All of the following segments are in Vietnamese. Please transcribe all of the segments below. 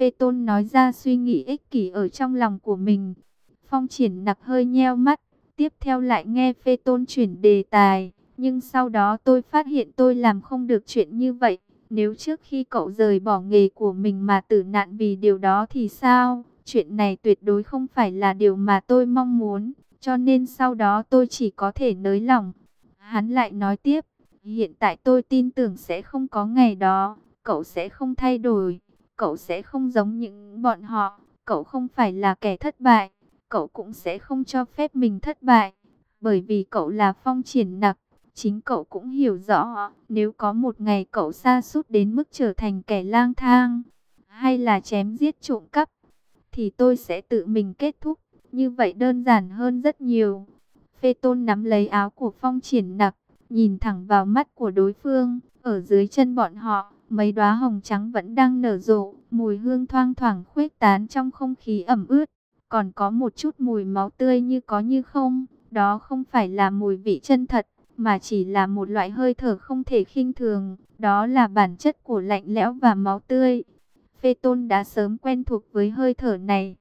Phê Tôn nói ra suy nghĩ ích kỷ ở trong lòng của mình. Phong Triển Nặc hơi nheo mắt, tiếp theo lại nghe Phê Tôn chuyển đề tài. Nhưng sau đó tôi phát hiện tôi làm không được chuyện như vậy. Nếu trước khi cậu rời bỏ nghề của mình mà tử nạn vì điều đó thì sao? Chuyện này tuyệt đối không phải là điều mà tôi mong muốn. Cho nên sau đó tôi chỉ có thể nới lỏng. Hắn lại nói tiếp, hiện tại tôi tin tưởng sẽ không có ngày đó. Cậu sẽ không thay đổi. Cậu sẽ không giống những bọn họ. Cậu không phải là kẻ thất bại. Cậu cũng sẽ không cho phép mình thất bại. Bởi vì cậu là Phong Triển Nặc. Chính cậu cũng hiểu rõ, nếu có một ngày cậu sa sút đến mức trở thành kẻ lang thang, hay là chém giết trộm cắp, thì tôi sẽ tự mình kết thúc. Như vậy đơn giản hơn rất nhiều. Phê Tôn nắm lấy áo của Phong Triển Nặc, nhìn thẳng vào mắt của đối phương. Ở dưới chân bọn họ, mấy đóa hồng trắng vẫn đang nở rộ, mùi hương thoang thoảng khuếch tán trong không khí ẩm ướt. Còn có một chút mùi máu tươi như có như không. Đó không phải là mùi vị chân thật, mà chỉ là một loại hơi thở không thể khinh thường. Đó là bản chất của lạnh lẽo và máu tươi. Phê Tôn đã sớm quen thuộc với hơi thở này.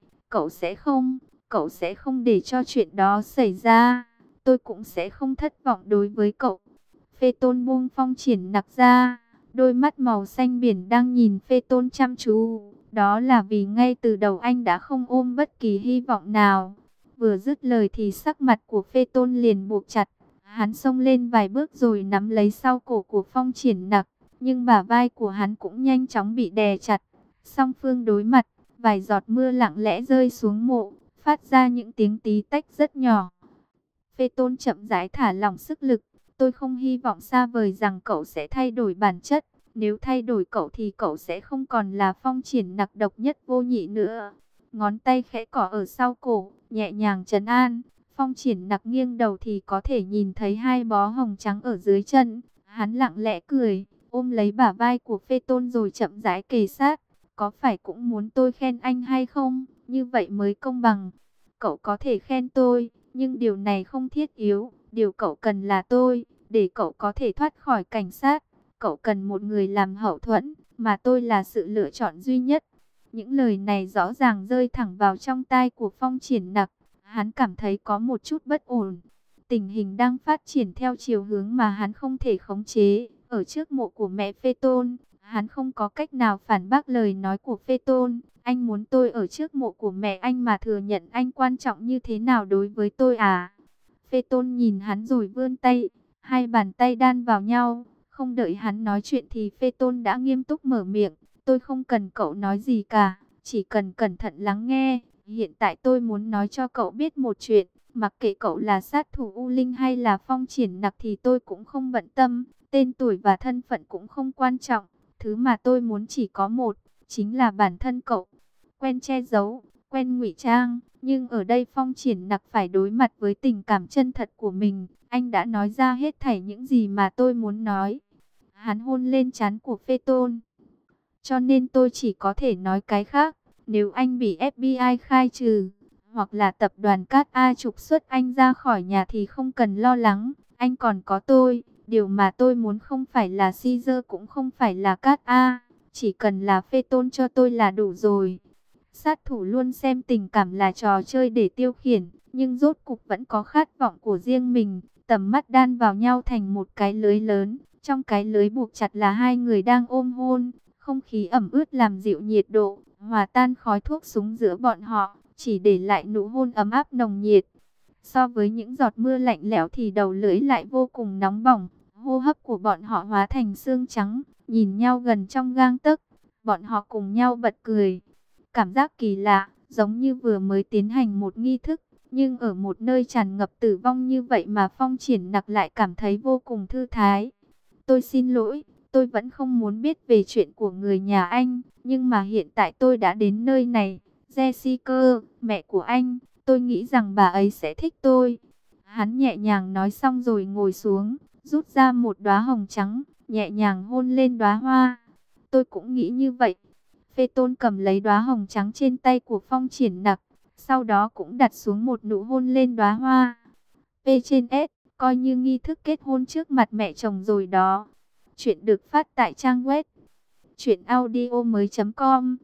Cậu sẽ không để cho chuyện đó xảy ra. Tôi cũng sẽ không thất vọng đối với cậu. Phê Tôn buông Phong Triển Nặc ra. Đôi mắt màu xanh biển đang nhìn Phê Tôn chăm chú. Đó là vì ngay từ đầu anh đã không ôm bất kỳ hy vọng nào. Vừa dứt lời thì sắc mặt của Phê Tôn liền buộc chặt. Hắn xông lên vài bước rồi nắm lấy sau cổ của Phong Triển Nặc. Nhưng bả vai của hắn cũng nhanh chóng bị đè chặt. Song phương đối mặt, vài giọt mưa lặng lẽ rơi xuống mộ, phát ra những tiếng tí tách rất nhỏ. Phê Tôn chậm rãi thả lỏng sức lực. Tôi không hy vọng xa vời rằng cậu sẽ thay đổi bản chất. Nếu thay đổi cậu thì cậu sẽ không còn là Phong Triển Nặc độc nhất vô nhị nữa. Ngón tay khẽ cỏ ở sau cổ, nhẹ nhàng trấn an. Phong Triển Nặc nghiêng đầu thì có thể nhìn thấy hai bó hồng trắng ở dưới chân. Hắn lặng lẽ cười, ôm lấy bả vai của Phê Tôn rồi chậm rãi kề sát. Có phải cũng muốn tôi khen anh hay không? Như vậy mới công bằng. Cậu có thể khen tôi, nhưng điều này không thiết yếu. Điều cậu cần là tôi, để cậu có thể thoát khỏi cảnh sát. Cậu cần một người làm hậu thuẫn, mà tôi là sự lựa chọn duy nhất. Những lời này rõ ràng rơi thẳng vào trong tai của Phong Triển Nặc. Hắn cảm thấy có một chút bất ổn. Tình hình đang phát triển theo chiều hướng mà hắn không thể khống chế. Ở trước mộ của mẹ Phê Tôn, hắn không có cách nào phản bác lời nói của Phê Tôn. Anh muốn tôi ở trước mộ của mẹ anh mà thừa nhận anh quan trọng như thế nào đối với tôi à? Phê Tôn nhìn hắn rồi vươn tay, hai bàn tay đan vào nhau. Không đợi hắn nói chuyện thì Phê Tôn đã nghiêm túc mở miệng. Tôi không cần cậu nói gì cả, chỉ cần cẩn thận lắng nghe. Hiện tại tôi muốn nói cho cậu biết một chuyện. Mặc kệ cậu là sát thủ U Linh hay là Phong Triển Nặc thì tôi cũng không bận tâm. Tên tuổi và thân phận cũng không quan trọng. Thứ mà tôi muốn chỉ có một, chính là bản thân cậu. Quen che giấu, quen ngụy trang, nhưng ở đây Phong Triển Nặc phải đối mặt với tình cảm chân thật của mình. Anh đã nói ra hết thảy những gì mà tôi muốn nói. Hắn hôn lên trán của Phê Tôn. Cho nên tôi chỉ có thể nói cái khác. Nếu anh bị FBI khai trừ, hoặc là tập đoàn Cát A trục xuất anh ra khỏi nhà thì không cần lo lắng. Anh còn có tôi. Điều mà tôi muốn không phải là Caesar cũng không phải là Cát A. Chỉ cần là Phê Tôn cho tôi là đủ rồi. Sát thủ luôn xem tình cảm là trò chơi để tiêu khiển, nhưng rốt cục vẫn có khát vọng của riêng mình. Tầm mắt đan vào nhau thành một cái lưới lớn. Trong cái lưới buộc chặt là hai người đang ôm hôn. Không khí ẩm ướt làm dịu nhiệt độ, hòa tan khói thuốc súng giữa bọn họ, chỉ để lại nụ hôn ấm áp nồng nhiệt. So với những giọt mưa lạnh lẽo thì đầu lưỡi lại vô cùng nóng bỏng. Hô hấp của bọn họ hóa thành xương trắng, nhìn nhau gần trong gang tấc. Bọn họ cùng nhau bật cười. Cảm giác kỳ lạ, giống như vừa mới tiến hành một nghi thức. Nhưng ở một nơi tràn ngập tử vong như vậy mà Phong Triển Nặc lại cảm thấy vô cùng thư thái. Tôi xin lỗi, tôi vẫn không muốn biết về chuyện của người nhà anh. Nhưng mà hiện tại tôi đã đến nơi này. Jessica, mẹ của anh, tôi nghĩ rằng bà ấy sẽ thích tôi. Hắn nhẹ nhàng nói xong rồi ngồi xuống, rút ra một đóa hồng trắng, nhẹ nhàng hôn lên đóa hoa. Tôi cũng nghĩ như vậy. Phê Tôn cầm lấy đóa hồng trắng trên tay của Phong Triển Nặc, sau đó cũng đặt xuống một nụ hôn lên đóa hoa. P trên S, coi như nghi thức kết hôn trước mặt mẹ chồng rồi đó. Chuyện được phát tại trang web truyệnaudiomoi.com.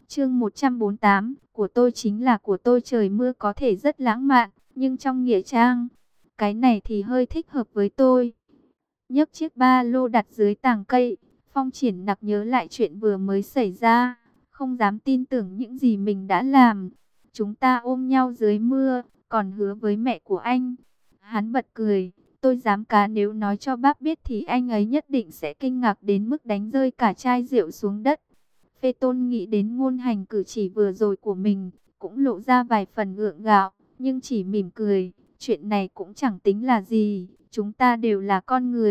Chương 148, của tôi chính là của tôi. Trời mưa có thể rất lãng mạn, nhưng trong nghĩa trang, cái này thì hơi thích hợp với tôi. Nhấc chiếc ba lô đặt dưới tàng cây, Phong Triển Nặc nhớ lại chuyện vừa mới xảy ra, không dám tin tưởng những gì mình đã làm. Chúng ta ôm nhau dưới mưa, còn hứa với mẹ của anh. Hắn bật cười, tôi dám cá nếu nói cho bác biết thì anh ấy nhất định sẽ kinh ngạc đến mức đánh rơi cả chai rượu xuống đất. Phê Tôn nghĩ đến ngôn hành cử chỉ vừa rồi của mình, cũng lộ ra vài phần gượng gạo, nhưng chỉ mỉm cười. Chuyện này cũng chẳng tính là gì, chúng ta đều là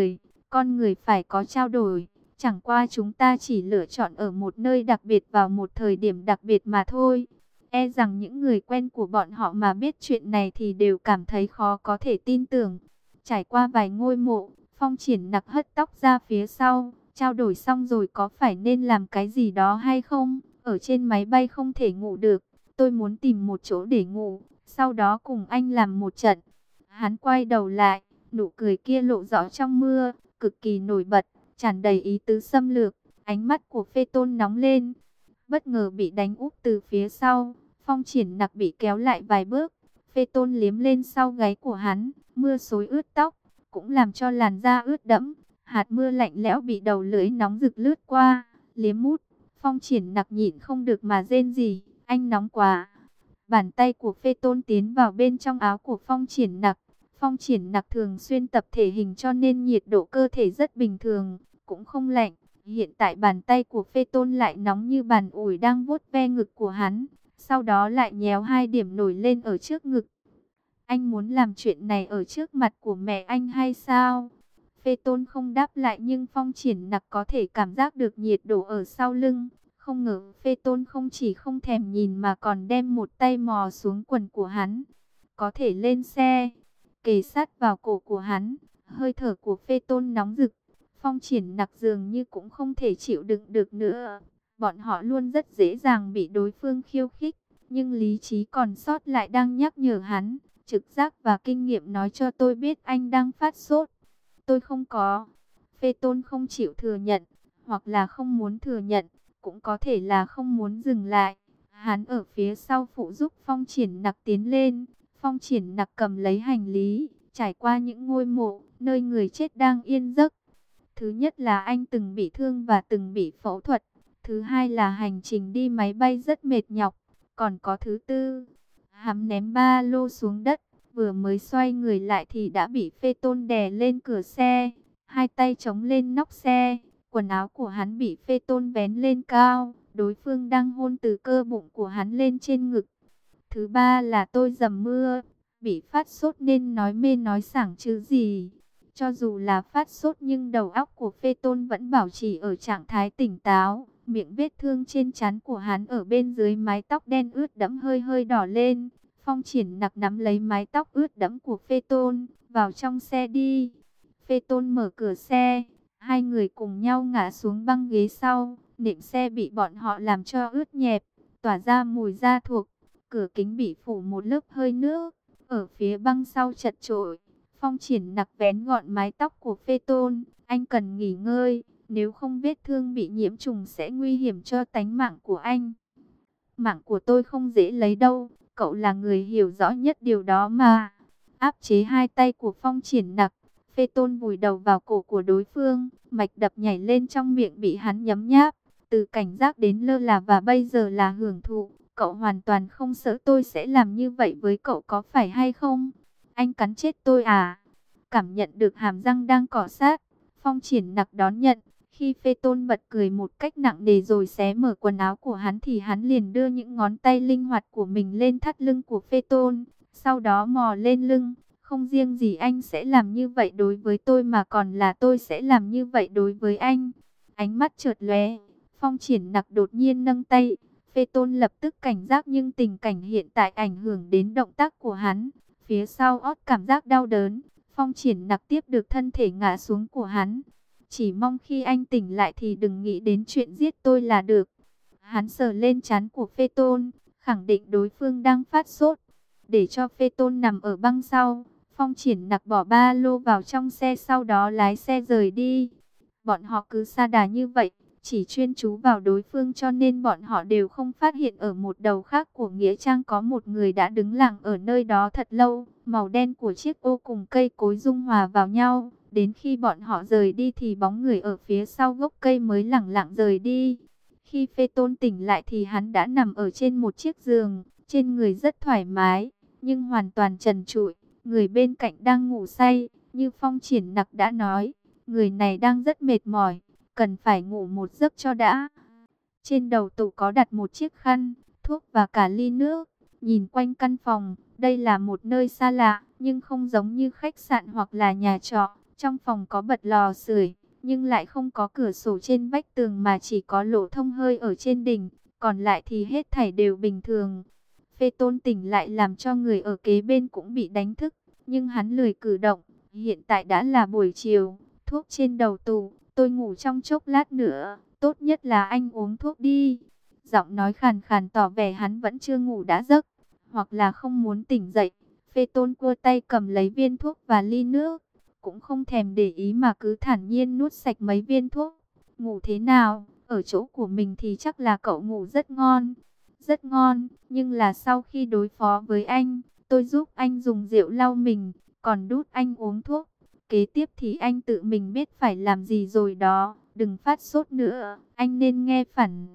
con người phải có trao đổi. Chẳng qua chúng ta chỉ lựa chọn ở một nơi đặc biệt vào một thời điểm đặc biệt mà thôi. E rằng những người quen của bọn họ mà biết chuyện này thì đều cảm thấy khó có thể tin tưởng. Trải qua vài ngôi mộ, Phong Triển Nặc hất tóc ra phía sau, trao đổi xong rồi có phải nên làm cái gì đó hay không? Ở trên máy bay không thể ngủ được, tôi muốn tìm một chỗ để ngủ, sau đó cùng anh làm một trận. Hắn quay đầu lại, nụ cười kia lộ rõ trong mưa, cực kỳ nổi bật, tràn đầy ý tứ xâm lược. Ánh mắt của Phê Tôn nóng lên, bất ngờ bị đánh úp từ phía sau. Phong Triển Nặc bị kéo lại vài bước. Phê Tôn liếm lên sau gáy của hắn, mưa xối ướt tóc, cũng làm cho làn da ướt đẫm. Hạt mưa lạnh lẽo bị đầu lưỡi nóng rực lướt qua, liếm mút. Phong Triển Nặc nhịn không được mà rên rỉ, anh nóng quá. Bàn tay của Phê Tôn tiến vào bên trong áo của Phong Triển Nặc. Phong Triển Nặc thường xuyên tập thể hình cho nên nhiệt độ cơ thể rất bình thường, cũng không lạnh. Hiện tại bàn tay của Phê Tôn lại nóng như bàn ủi đang vuốt ve ngực của hắn, sau đó lại nhéo hai điểm nổi lên ở trước ngực. Anh muốn làm chuyện này ở trước mặt của mẹ anh hay sao? Phê Tôn không đáp lại nhưng Phong Triển Nặc có thể cảm giác được nhiệt độ ở sau lưng. Không ngờ Phê Tôn không chỉ không thèm nhìn mà còn đem một tay mò xuống quần của hắn. Có thể lên xe, kề sát vào cổ của hắn, hơi thở của Phê Tôn nóng rực. Phong Triển Nặc dường như cũng không thể chịu đựng được nữa. Bọn họ luôn rất dễ dàng bị đối phương khiêu khích, nhưng lý trí còn sót lại đang nhắc nhở hắn. Trực giác và kinh nghiệm nói cho tôi biết anh đang phát sốt. Tôi không có. Phê Tôn không chịu thừa nhận, hoặc là không muốn thừa nhận, cũng có thể là không muốn dừng lại. Hắn ở phía sau phụ giúp Phong Triển Nặc tiến lên. Phong Triển Nặc cầm lấy hành lý, trải qua những ngôi mộ, nơi người chết đang yên giấc. Thứ nhất là anh từng bị thương và từng bị phẫu thuật. Thứ hai là hành trình đi máy bay rất mệt nhọc. Còn có thứ tư, hắn ném ba lô xuống đất, vừa mới xoay người lại thì đã bị Phê Tôn đè lên cửa xe, hai tay chống lên nóc xe. Quần áo của hắn bị Phê Tôn vén lên cao, đối phương đang hôn từ cơ bụng của hắn lên trên ngực. Thứ ba là tôi dầm mưa, bị phát sốt nên nói mê nói sảng chứ gì. Cho dù là phát sốt nhưng đầu óc của Phê Tôn vẫn bảo trì ở trạng thái tỉnh táo. Miệng vết thương trên trán của hắn ở bên dưới mái tóc đen ướt đẫm hơi hơi đỏ lên. Phong Triển Nặc nắm lấy mái tóc ướt đẫm của Phê Tôn, vào trong xe đi. Phê Tôn mở cửa xe, hai người cùng nhau ngã xuống băng ghế sau. Nệm xe bị bọn họ làm cho ướt nhẹp, tỏa ra mùi da thuộc. Cửa kính bị phủ một lớp hơi nước, ở phía băng sau chật chội. Phong Triển Nặc vén gọn mái tóc của Phê Tôn, anh cần nghỉ ngơi, nếu không vết thương bị nhiễm trùng sẽ nguy hiểm cho tánh mạng của anh. Mạng của tôi không dễ lấy đâu, cậu là người hiểu rõ nhất điều đó mà. Áp chế hai tay của Phong Triển Nặc, Phê Tôn vùi đầu vào cổ của đối phương, mạch đập nhảy lên trong miệng bị hắn nhấm nháp. Từ cảnh giác đến lơ là và bây giờ là hưởng thụ, cậu hoàn toàn không sợ tôi sẽ làm như vậy với cậu có phải hay không? Anh cắn chết tôi à? Cảm nhận được hàm răng đang cọ sát, Phong Triển Nặc đón nhận. Khi Phê Tôn bật cười một cách nặng nề rồi xé mở quần áo của hắn thì hắn liền đưa những ngón tay linh hoạt của mình lên thắt lưng của Phê Tôn, sau đó mò lên lưng. Không riêng gì anh sẽ làm như vậy đối với tôi mà còn là tôi sẽ làm như vậy đối với anh. Ánh mắt chợt lóe, Phong Triển Nặc đột nhiên nâng tay. Phê Tôn lập tức cảnh giác nhưng tình cảnh hiện tại ảnh hưởng đến động tác của hắn. Phía sau ót cảm giác đau đớn, Phong Triển Nặc tiếp được thân thể ngã xuống của hắn. Chỉ mong khi anh tỉnh lại thì đừng nghĩ đến chuyện giết tôi là được. Hắn sờ lên trán của Phê Tôn, khẳng định đối phương đang phát sốt. Để cho Phê Tôn nằm ở băng sau, Phong Triển Nặc bỏ ba lô vào trong xe sau đó lái xe rời đi. Bọn họ cứ sa đà như vậy, chỉ chuyên chú vào đối phương cho nên bọn họ đều không phát hiện ở một đầu khác của nghĩa trang có một người đã đứng lặng ở nơi đó thật lâu. Màu đen của chiếc ô cùng cây cối dung hòa vào nhau. Đến khi bọn họ rời đi thì bóng người ở phía sau gốc cây mới lẳng lặng rời đi. Khi Phê Tôn tỉnh lại thì hắn đã nằm ở trên một chiếc giường, trên người rất thoải mái, nhưng hoàn toàn trần trụi. Người bên cạnh đang ngủ say, như Phong Triển Nặc đã nói, người này đang rất mệt mỏi, cần phải ngủ một giấc cho đã. Trên đầu tủ có đặt một chiếc khăn, thuốc và cả ly nước. Nhìn quanh căn phòng, đây là một nơi xa lạ, nhưng không giống như khách sạn hoặc là nhà trọ. Trong phòng có bật lò sưởi, nhưng lại không có cửa sổ trên vách tường mà chỉ có lỗ thông hơi ở trên đỉnh, còn lại thì hết thảy đều bình thường. Phê Tôn tỉnh lại làm cho người ở kế bên cũng bị đánh thức, nhưng hắn lười cử động. Hiện tại đã là buổi chiều, thuốc trên đầu tủ, tôi ngủ trong chốc lát nữa, tốt nhất là anh uống thuốc đi. Giọng nói khàn khàn tỏ vẻ hắn vẫn chưa ngủ đã giấc, hoặc là không muốn tỉnh dậy. Phê Tôn cua tay cầm lấy viên thuốc và ly nước, cũng không thèm để ý mà cứ thản nhiên nuốt sạch mấy viên thuốc. Ngủ thế nào? Ở chỗ của mình thì chắc là cậu ngủ rất ngon. Rất ngon, nhưng là sau khi đối phó với anh, tôi giúp anh dùng rượu lau mình, còn đút anh uống thuốc. Kế tiếp thì anh tự mình biết phải làm gì rồi đó, đừng phát sốt nữa, anh nên nghe phản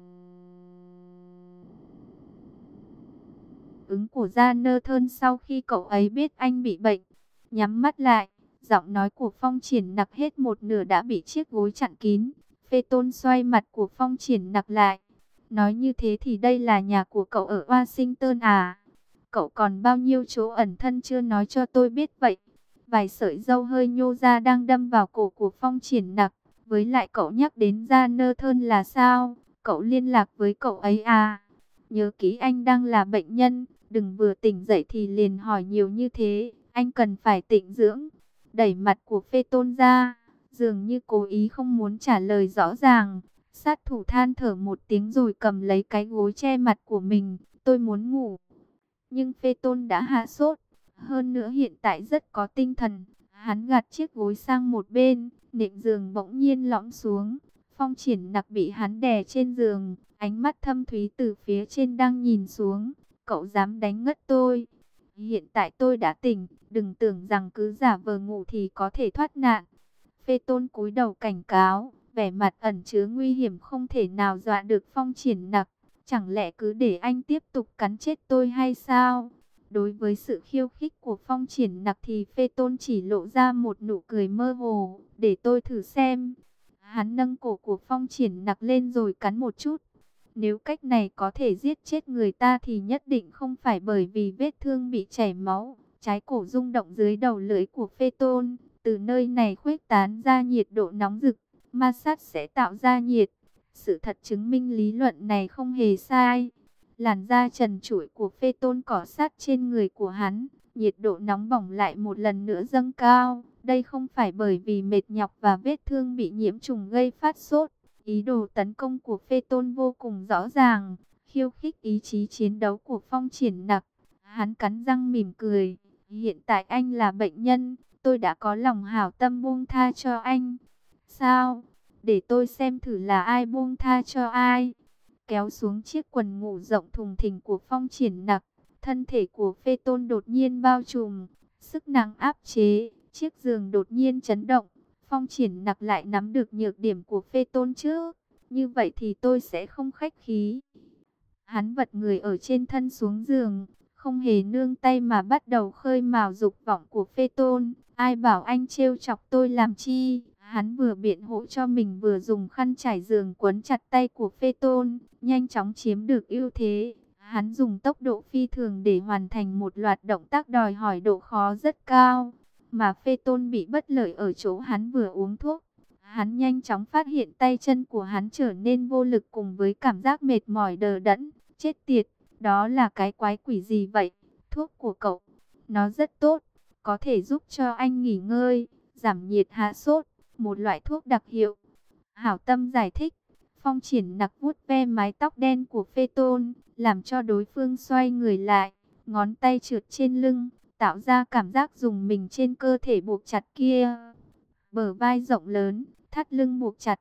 ứng của Jonathan sau khi cậu ấy biết anh bị bệnh. Nhắm mắt lại, giọng nói của Phong Triển Nặc hết một nửa đã bị chiếc gối chặn kín. Phê Tôn xoay mặt của Phong Triển Nặc lại. Nói như thế thì đây là nhà của cậu ở Washington à? Cậu còn bao nhiêu chỗ ẩn thân chưa nói cho tôi biết vậy? Vài sợi râu hơi nhô ra đang đâm vào cổ của Phong Triển Nặc. Với lại cậu nhắc đến Jonathan là sao? Cậu liên lạc với cậu ấy à? Nhớ kỹ anh đang là bệnh nhân, đừng vừa tỉnh dậy thì liền hỏi nhiều như thế. Anh cần phải tĩnh dưỡng. Đẩy mặt của Phê Tôn ra, dường như cố ý không muốn trả lời rõ ràng. Sát thủ than thở một tiếng rồi cầm lấy cái gối che mặt của mình. Tôi muốn ngủ. Nhưng Phê Tôn đã hạ sốt. Hơn nữa hiện tại rất có tinh thần. Hắn gạt chiếc gối sang một bên. Nệm giường bỗng nhiên lõm xuống. Phong Triển Nặc bị hắn đè trên giường. Ánh mắt thâm thúy từ phía trên đang nhìn xuống. Cậu dám đánh ngất tôi? Hiện tại tôi đã tỉnh. Đừng tưởng rằng cứ giả vờ ngủ thì có thể thoát nạn. Phê Tôn cúi đầu cảnh cáo, vẻ mặt ẩn chứa nguy hiểm không thể nào dọa được Phong Triển Nặc. Chẳng lẽ cứ để anh tiếp tục cắn chết tôi hay sao? Đối với sự khiêu khích của Phong Triển Nặc thì Phê Tôn chỉ lộ ra một nụ cười mơ hồ. Để tôi thử xem. Hắn nâng cổ của Phong Triển Nặc lên rồi cắn một chút. Nếu cách này có thể giết chết người ta thì nhất định không phải bởi vì vết thương bị chảy máu. Trái cổ rung động dưới đầu lưỡi của Phê Tôn. Từ nơi này khuếch tán ra nhiệt độ nóng rực, ma sát sẽ tạo ra nhiệt. Sự thật chứng minh lý luận này không hề sai. Làn da trần trụi của Phê Tôn cọ sát trên người của hắn, nhiệt độ nóng bỏng lại một lần nữa dâng cao. Đây không phải bởi vì mệt nhọc và vết thương bị nhiễm trùng gây phát sốt. Ý đồ tấn công của Phê Tôn vô cùng rõ ràng, khiêu khích ý chí chiến đấu của Phong Triển Nặc. Hắn cắn răng mỉm cười, hiện tại anh là bệnh nhân. Tôi đã có lòng hảo tâm buông tha cho anh. Sao? Để tôi xem thử là ai buông tha cho ai. Kéo xuống chiếc quần ngủ rộng thùng thình của Phong Triển Nặc. Thân thể của Phê Tôn đột nhiên bao trùm. Sức nặng áp chế. Chiếc giường đột nhiên chấn động. Phong Triển Nặc lại nắm được nhược điểm của Phê Tôn trước. Như vậy thì tôi sẽ không khách khí. Hắn vật người ở trên thân xuống giường. Không hề nương tay mà bắt đầu khơi mào dục vọng của Phê Tôn. Ai bảo anh trêu chọc tôi làm chi? Hắn vừa biện hộ cho mình vừa dùng khăn trải giường quấn chặt tay của Phê Tôn, nhanh chóng chiếm được ưu thế. Hắn dùng tốc độ phi thường để hoàn thành một loạt động tác đòi hỏi độ khó rất cao. Mà Phê Tôn bị bất lợi ở chỗ hắn vừa uống thuốc. Hắn nhanh chóng phát hiện tay chân của hắn trở nên vô lực cùng với cảm giác mệt mỏi đờ đẫn. Chết tiệt, đó là cái quái quỷ gì vậy? Thuốc của cậu, nó rất tốt. Có thể giúp cho anh nghỉ ngơi, giảm nhiệt hạ sốt, một loại thuốc đặc hiệu. Hảo Tâm giải thích. Phong Triển Nặc vuốt ve mái tóc đen của Phê Tôn, làm cho đối phương xoay người lại, ngón tay trượt trên lưng, tạo ra cảm giác dùng mình trên cơ thể buộc chặt kia. Bờ vai rộng lớn, thắt lưng buộc chặt,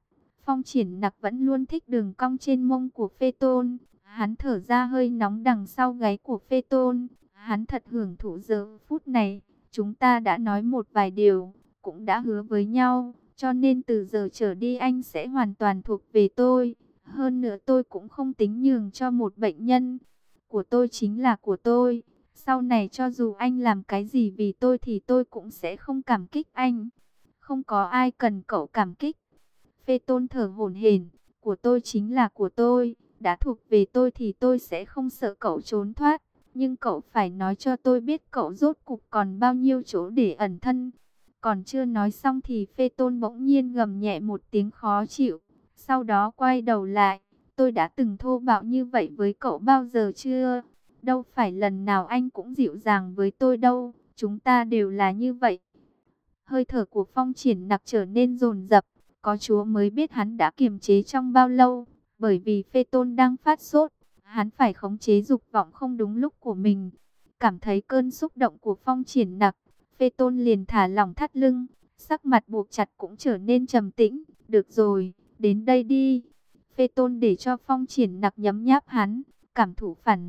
Phong Triển Nặc vẫn luôn thích đường cong trên mông của Phê Tôn. Hắn thở ra hơi nóng đằng sau gáy của Phê Tôn. Hắn thật hưởng thụ giờ phút này. Chúng ta đã nói một vài điều, cũng đã hứa với nhau. Cho nên từ giờ trở đi anh sẽ hoàn toàn thuộc về tôi. Hơn nữa tôi cũng không tính nhường cho một bệnh nhân. Của tôi chính là của tôi. Sau này cho dù anh làm cái gì vì tôi thì tôi cũng sẽ không cảm kích anh. Không có ai cần cậu cảm kích. Phê Tôn thở hổn hển, của tôi chính là của tôi, đã thuộc về tôi thì tôi sẽ không sợ cậu trốn thoát. Nhưng cậu phải nói cho tôi biết cậu rốt cục còn bao nhiêu chỗ để ẩn thân. Còn chưa nói xong thì Phê Tôn bỗng nhiên gầm nhẹ một tiếng khó chịu. Sau đó quay đầu lại, tôi đã từng thô bạo như vậy với cậu bao giờ chưa? Đâu phải lần nào anh cũng dịu dàng với tôi đâu, chúng ta đều là như vậy. Hơi thở của Phong Triển Nặc trở nên dồn dập, có Chúa mới biết hắn đã kiềm chế trong bao lâu, bởi vì Phê Tôn đang phát sốt, hắn phải khống chế dục vọng không đúng lúc của mình. Cảm thấy cơn xúc động của Phong Triển Nặc, Phê Tôn liền thả lỏng thắt lưng, sắc mặt buộc chặt cũng trở nên trầm tĩnh. Được rồi, đến đây đi. Phê Tôn để cho Phong Triển Nặc nhấm nháp hắn, cảm thụ phản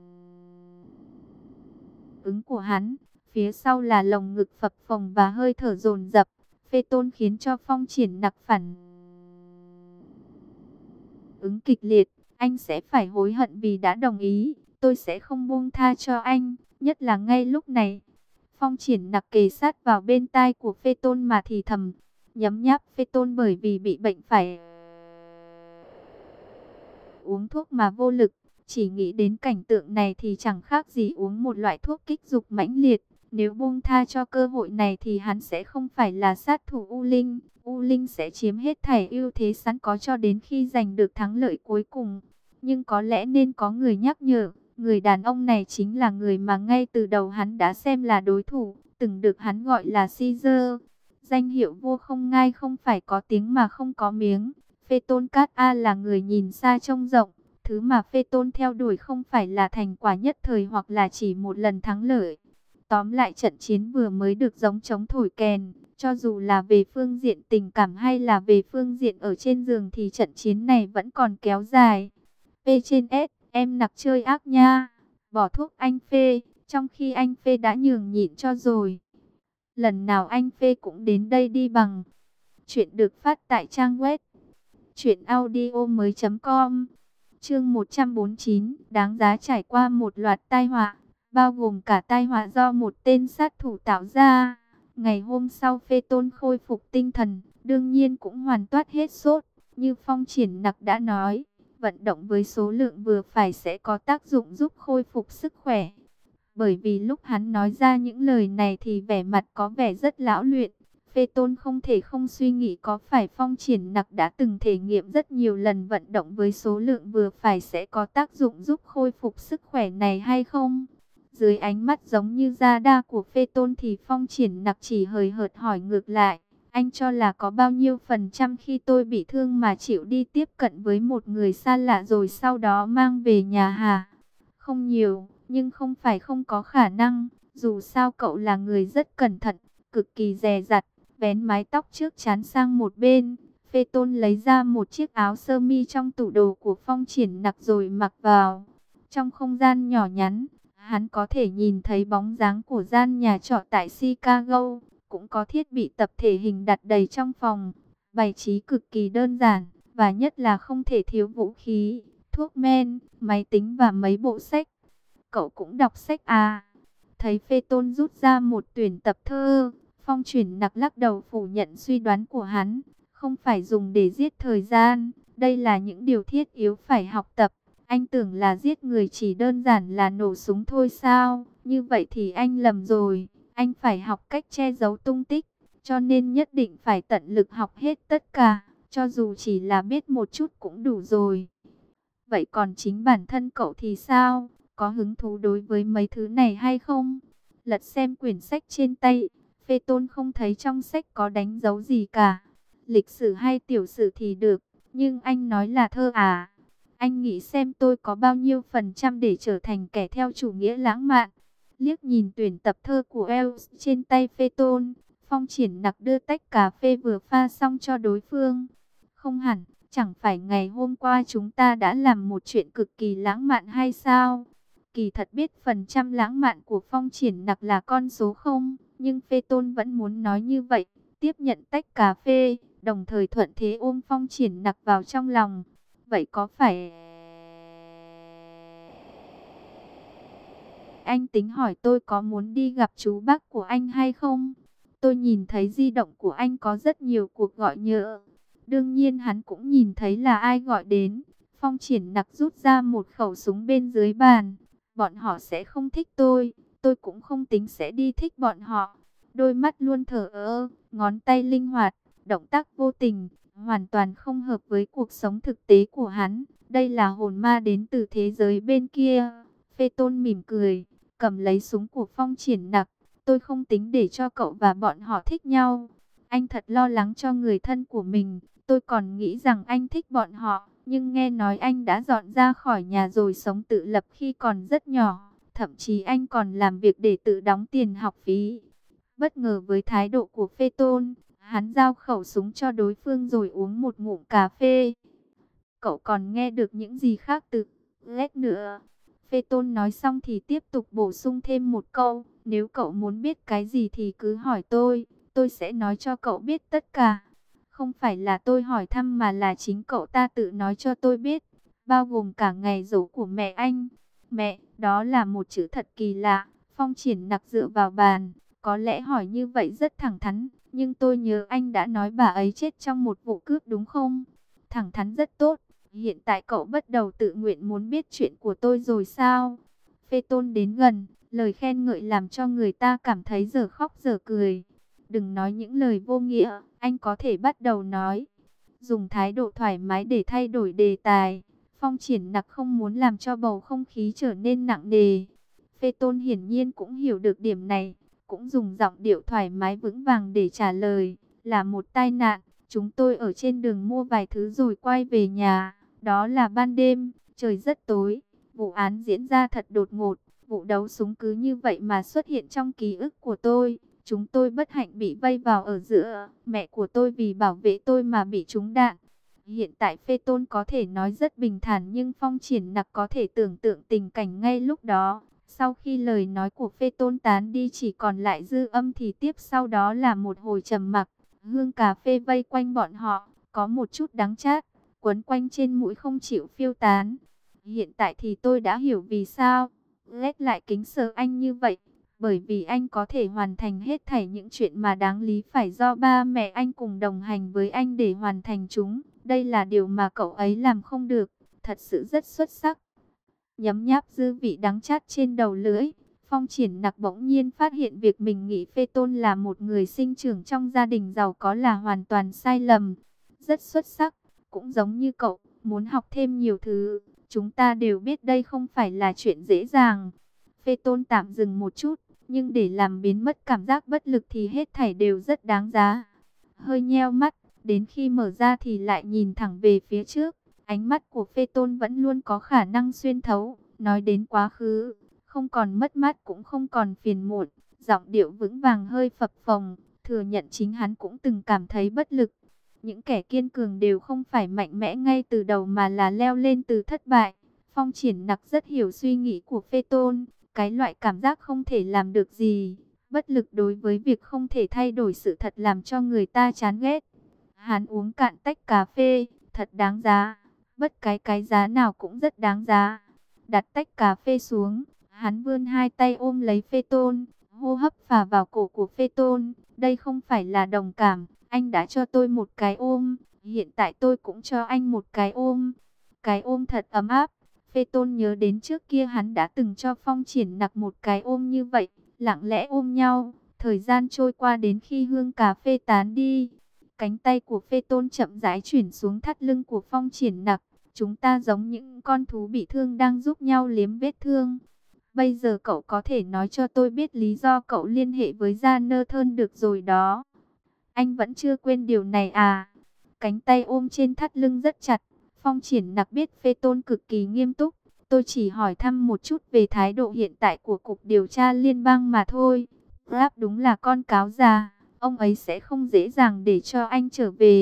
ứng của hắn. Phía sau là lồng ngực phập phồng và hơi thở dồn dập. Phê Tôn khiến cho Phong Triển Nặc phản ứng kịch liệt. Anh sẽ phải hối hận vì đã đồng ý. Tôi sẽ không buông tha cho anh, nhất là ngay lúc này. Phong Triển Nặc kề sát vào bên tai của Phê Tôn mà thì thầm. Nhấm nháp. Phê Tôn bởi vì bị bệnh phải uống thuốc mà vô lực. Chỉ nghĩ đến cảnh tượng này thì chẳng khác gì uống một loại thuốc kích dục mãnh liệt. Nếu buông tha cho cơ hội này thì hắn sẽ không phải là sát thủ U Linh. U Linh sẽ chiếm hết thảy ưu thế sẵn có cho đến khi giành được thắng lợi cuối cùng. Nhưng có lẽ nên có người nhắc nhở, người đàn ông này chính là người mà ngay từ đầu hắn đã xem là đối thủ, từng được hắn gọi là Caesar. Danh hiệu vua không ngai không phải có tiếng mà không có miếng. Phê Tôn Cát A là người nhìn xa trông rộng. Thứ mà Phê Tôn theo đuổi không phải là thành quả nhất thời hoặc là chỉ một lần thắng lợi. Tóm lại trận chiến vừa mới được giống trống thổi kèn, cho dù là về phương diện tình cảm hay là về phương diện ở trên giường thì trận chiến này vẫn còn kéo dài. P trên S, em Nặc chơi ác nha, bỏ thuốc anh Phê, trong khi anh Phê đã nhường nhịn cho rồi. Lần nào anh Phê cũng đến đây đi bằng. Chuyện được phát tại trang web truyệnaudiomoi.com. Chương 149, đáng giá trải qua một loạt tai họa, bao gồm cả tai họa do một tên sát thủ tạo ra. Ngày hôm sau Phê Tôn khôi phục tinh thần, đương nhiên cũng hoàn toát hết sốt. Như Phong Triển Nặc đã nói, vận động với số lượng vừa phải sẽ có tác dụng giúp khôi phục sức khỏe. Bởi vì lúc hắn nói ra những lời này thì vẻ mặt có vẻ rất lão luyện. Phê Tôn không thể không suy nghĩ có phải Phong Triển Nặc đã từng thể nghiệm rất nhiều lần vận động với số lượng vừa phải sẽ có tác dụng giúp khôi phục sức khỏe này hay không. Dưới ánh mắt giống như da đa của Phê Tôn thì Phong Triển Nặc chỉ hời hợt hỏi ngược lại. Anh cho là có bao nhiêu phần trăm khi tôi bị thương mà chịu đi tiếp cận với một người xa lạ rồi sau đó mang về nhà hả? Không nhiều, nhưng không phải không có khả năng. Dù sao cậu là người rất cẩn thận, cực kỳ dè dặt. Vén mái tóc trước trán sang một bên, Phê Tôn lấy ra một chiếc áo sơ mi trong tủ đồ của Phong Triển Nặc rồi mặc vào. Trong không gian nhỏ nhắn, hắn có thể nhìn thấy bóng dáng của gian nhà trọ tại Chicago, cũng có thiết bị tập thể hình đặt đầy trong phòng, bày trí cực kỳ đơn giản, và nhất là không thể thiếu vũ khí, thuốc men, máy tính và mấy bộ sách. Cậu cũng đọc sách à? Thấy Phê Tôn rút ra một tuyển tập thơ, Phong Triển Nặc lắc đầu phủ nhận suy đoán của hắn, không phải dùng để giết thời gian, đây là những điều thiết yếu phải học tập. Anh tưởng là giết người chỉ đơn giản là nổ súng thôi sao? Như vậy thì anh lầm rồi, anh phải học cách che giấu tung tích, cho nên nhất định phải tận lực học hết tất cả, cho dù chỉ là biết một chút cũng đủ rồi. Vậy còn chính bản thân cậu thì sao? Có hứng thú đối với mấy thứ này hay không? Lật xem quyển sách trên tay, Phê Tôn không thấy trong sách có đánh dấu gì cả. Lịch sử hay tiểu sử thì được, nhưng anh nói là thơ à? Anh nghĩ xem tôi có bao nhiêu phần trăm để trở thành kẻ theo chủ nghĩa lãng mạn. Liếc nhìn tuyển tập thơ của Els trên tay Phê Tôn, Phong Triển Nặc đưa tách cà phê vừa pha xong cho đối phương. Không hẳn, chẳng phải ngày hôm qua chúng ta đã làm một chuyện cực kỳ lãng mạn hay sao? Kỳ thật biết phần trăm lãng mạn của Phong Triển Nặc là con số không, nhưng Phê Tôn vẫn muốn nói như vậy, tiếp nhận tách cà phê, đồng thời thuận thế ôm Phong Triển Nặc vào trong lòng. Vậy có phải anh tính hỏi tôi có muốn đi gặp chú bác của anh hay không? Tôi nhìn thấy di động của anh có rất nhiều cuộc gọi nhỡ. Đương nhiên hắn cũng nhìn thấy là ai gọi đến. Phong Triển Nặc rút ra một khẩu súng bên dưới bàn. Bọn họ sẽ không thích tôi cũng không tính sẽ đi thích bọn họ. Đôi mắt luôn thờ ơ, ngón tay linh hoạt, động tác vô tình, hoàn toàn không hợp với cuộc sống thực tế của hắn. Đây là hồn ma đến từ thế giới bên kia. Phê Tôn mỉm cười, cầm lấy súng của Phong Triển Nặc. Tôi không tính để cho cậu và bọn họ thích nhau. Anh thật lo lắng cho người thân của mình. Tôi còn nghĩ rằng anh thích bọn họ. Nhưng nghe nói anh đã dọn ra khỏi nhà rồi sống tự lập khi còn rất nhỏ. Thậm chí anh còn làm việc để tự đóng tiền học phí. Bất ngờ với thái độ của Phê Tôn, hắn giao khẩu súng cho đối phương rồi uống một ngụm cà phê. Cậu còn nghe được những gì khác từ Lét nữa? Phê Tôn nói xong thì tiếp tục bổ sung thêm một câu. Nếu cậu muốn biết cái gì thì cứ hỏi tôi sẽ nói cho cậu biết tất cả. Không phải là tôi hỏi thăm mà là chính cậu ta tự nói cho tôi biết. Bao gồm cả ngày giỗ của mẹ anh. Mẹ, đó là một chữ thật kỳ lạ. Phong Triển Nặc dựa vào bàn. Có lẽ hỏi như vậy rất thẳng thắn. Nhưng tôi nhớ anh đã nói bà ấy chết trong một vụ cướp đúng không? Thẳng thắn rất tốt. Hiện tại cậu bắt đầu tự nguyện muốn biết chuyện của tôi rồi sao? Phê Tôn đến gần, lời khen ngợi làm cho người ta cảm thấy giờ khóc giờ cười. Đừng nói những lời vô nghĩa, anh có thể bắt đầu nói. Dùng thái độ thoải mái để thay đổi đề tài. Phong Triển Nặc không muốn làm cho bầu không khí trở nên nặng nề. Phê Tôn hiển nhiên cũng hiểu được điểm này, cũng dùng giọng điệu thoải mái vững vàng để trả lời. Là một tai nạn, chúng tôi ở trên đường mua vài thứ rồi quay về nhà. Đó là ban đêm, trời rất tối. Vụ án diễn ra thật đột ngột. Vụ đấu súng cứ như vậy mà xuất hiện trong ký ức của tôi. Chúng tôi bất hạnh bị vây vào ở giữa. Mẹ của tôi vì bảo vệ tôi mà bị trúng đạn. Hiện tại Phê Tôn có thể nói rất bình thản, nhưng Phong Triển Nặc có thể tưởng tượng tình cảnh ngay lúc đó. Sau khi lời nói của Phê Tôn tán đi chỉ còn lại dư âm thì tiếp sau đó là một hồi trầm mặc. Hương cà phê vây quanh bọn họ, có một chút đắng chát, quấn quanh trên mũi không chịu phiêu tán. Hiện tại thì tôi đã hiểu vì sao Lét lại kính sợ anh như vậy. Bởi vì anh có thể hoàn thành hết thảy những chuyện mà đáng lý phải do ba mẹ anh cùng đồng hành với anh để hoàn thành chúng. Đây là điều mà cậu ấy làm không được. Thật sự rất xuất sắc. Nhấm nháp dư vị đắng chát trên đầu lưỡi, Phong Triển Nặc bỗng nhiên phát hiện việc mình nghĩ Phê Tôn là một người sinh trưởng trong gia đình giàu có là hoàn toàn sai lầm. Rất xuất sắc, cũng giống như cậu, muốn học thêm nhiều thứ. Chúng ta đều biết đây không phải là chuyện dễ dàng. Phê Tôn tạm dừng một chút, nhưng để làm biến mất cảm giác bất lực thì hết thảy đều rất đáng giá. Hơi nheo mắt, đến khi mở ra thì lại nhìn thẳng về phía trước. Ánh mắt của Phê Tôn vẫn luôn có khả năng xuyên thấu, nói đến quá khứ, không còn mất mát cũng không còn phiền muộn, giọng điệu vững vàng hơi phập phồng, thừa nhận chính hắn cũng từng cảm thấy bất lực. Những kẻ kiên cường đều không phải mạnh mẽ ngay từ đầu mà là leo lên từ thất bại. Phong Triển Nặc rất hiểu suy nghĩ của Phê Tôn, cái loại cảm giác không thể làm được gì, bất lực đối với việc không thể thay đổi sự thật làm cho người ta chán ghét. Hắn uống cạn tách cà phê, thật đáng giá. Bất cái giá nào cũng rất đáng giá. Đặt tách cà phê xuống, hắn vươn hai tay ôm lấy Phê Tôn, hô hấp phả vào cổ của Phê Tôn. Đây không phải là đồng cảm, anh đã cho tôi một cái ôm, hiện tại tôi cũng cho anh một cái ôm. Cái ôm thật ấm áp. Phê Tôn nhớ đến trước kia hắn đã từng cho Phong Triển Nặc một cái ôm như vậy, lặng lẽ ôm nhau. Thời gian trôi qua đến khi hương cà phê tán đi, cánh tay của Phê Tôn chậm rãi chuyển xuống thắt lưng của Phong Triển Nặc. Chúng ta giống những con thú bị thương đang giúp nhau liếm vết thương. Bây giờ cậu có thể nói cho tôi biết lý do cậu liên hệ với Gia Nơ Thơn được rồi đó. Anh vẫn chưa quên điều này à? Cánh tay ôm trên thắt lưng rất chặt. Phong Triển Nặc biết Phê Tôn cực kỳ nghiêm túc. Tôi chỉ hỏi thăm một chút về thái độ hiện tại của Cục Điều tra Liên bang mà thôi. Grab đúng là con cáo già. Ông ấy sẽ không dễ dàng để cho anh trở về.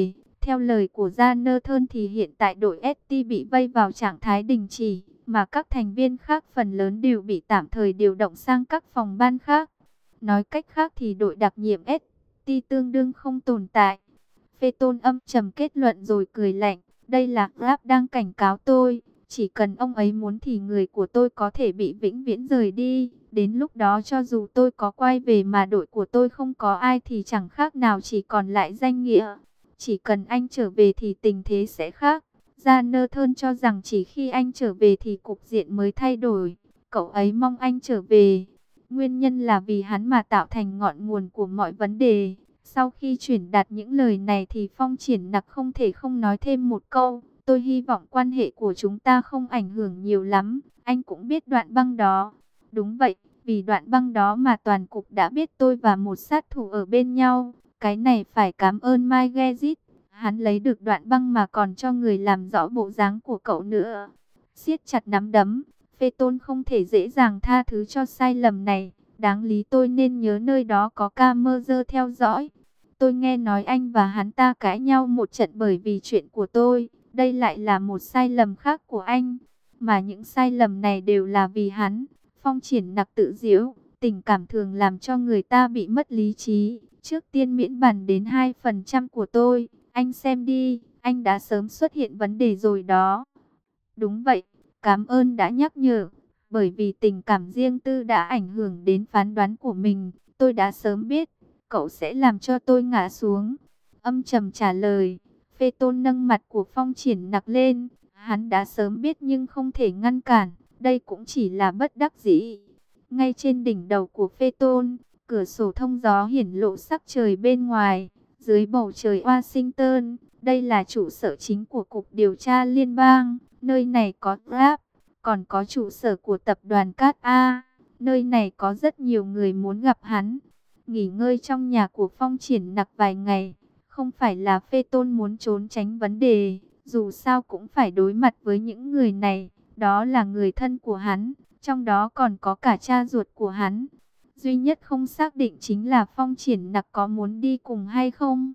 Theo lời của Jonathan thì hiện tại đội ST bị vây vào trạng thái đình chỉ, mà các thành viên khác phần lớn đều bị tạm thời điều động sang các phòng ban khác. Nói cách khác thì đội đặc nhiệm ST tương đương không tồn tại. Phaeton âm trầm kết luận rồi cười lạnh. Đây là Grab đang cảnh cáo tôi. Chỉ cần ông ấy muốn thì người của tôi có thể bị vĩnh viễn rời đi. Đến lúc đó cho dù tôi có quay về mà đội của tôi không có ai thì chẳng khác nào chỉ còn lại danh nghĩa. Chỉ cần anh trở về thì tình thế sẽ khác. Jonathan cho rằng chỉ khi anh trở về thì cục diện mới thay đổi. Cậu ấy mong anh trở về. Nguyên nhân là vì hắn mà tạo thành ngọn nguồn của mọi vấn đề. Sau khi truyền đạt những lời này thì Phong Triển Nặc không thể không nói thêm một câu. Tôi hy vọng quan hệ của chúng ta không ảnh hưởng nhiều lắm. Anh cũng biết đoạn băng đó. Đúng vậy, vì đoạn băng đó mà toàn cục đã biết tôi và một sát thủ ở bên nhau. Cái này phải cảm ơn Mai Gezit. Hắn lấy được đoạn băng mà còn cho người làm rõ bộ dáng của cậu nữa. Siết chặt nắm đấm, Phaeton không thể dễ dàng tha thứ cho sai lầm này. Đáng lý tôi nên nhớ nơi đó có camera theo dõi. Tôi nghe nói anh và hắn ta cãi nhau một trận bởi vì chuyện của tôi. Đây lại là một sai lầm khác của anh. Mà những sai lầm này đều là vì hắn. Phong Triển Nặc tự giễu, tình cảm thường làm cho người ta bị mất lý trí. Trước tiên miễn bàn đến 2% của tôi. Anh xem đi, anh đã sớm xuất hiện vấn đề rồi đó. Đúng vậy, cảm ơn đã nhắc nhở. Bởi vì tình cảm riêng tư đã ảnh hưởng đến phán đoán của mình. Tôi đã sớm biết, cậu sẽ làm cho tôi ngã xuống. Âm trầm trả lời. Phaeton nâng mặt của Phong Triển Nặc lên. Hắn đã sớm biết nhưng không thể ngăn cản. Đây cũng chỉ là bất đắc dĩ. Ngay trên đỉnh đầu của Phaeton, cửa sổ thông gió hiển lộ sắc trời bên ngoài. Dưới bầu trời Washington, đây là trụ sở chính của Cục Điều tra Liên bang. Nơi này có Grab, còn có trụ sở của tập đoàn Cát A. Nơi này có rất nhiều người muốn gặp hắn. Nghỉ ngơi trong nhà của Phong Triển Nặc vài ngày. Không phải là Phaeton muốn trốn tránh vấn đề. Dù sao cũng phải đối mặt với những người này. Đó là người thân của hắn. Trong đó còn có cả cha ruột của hắn. Duy nhất không xác định chính là Phong Triển Nặc có muốn đi cùng hay không.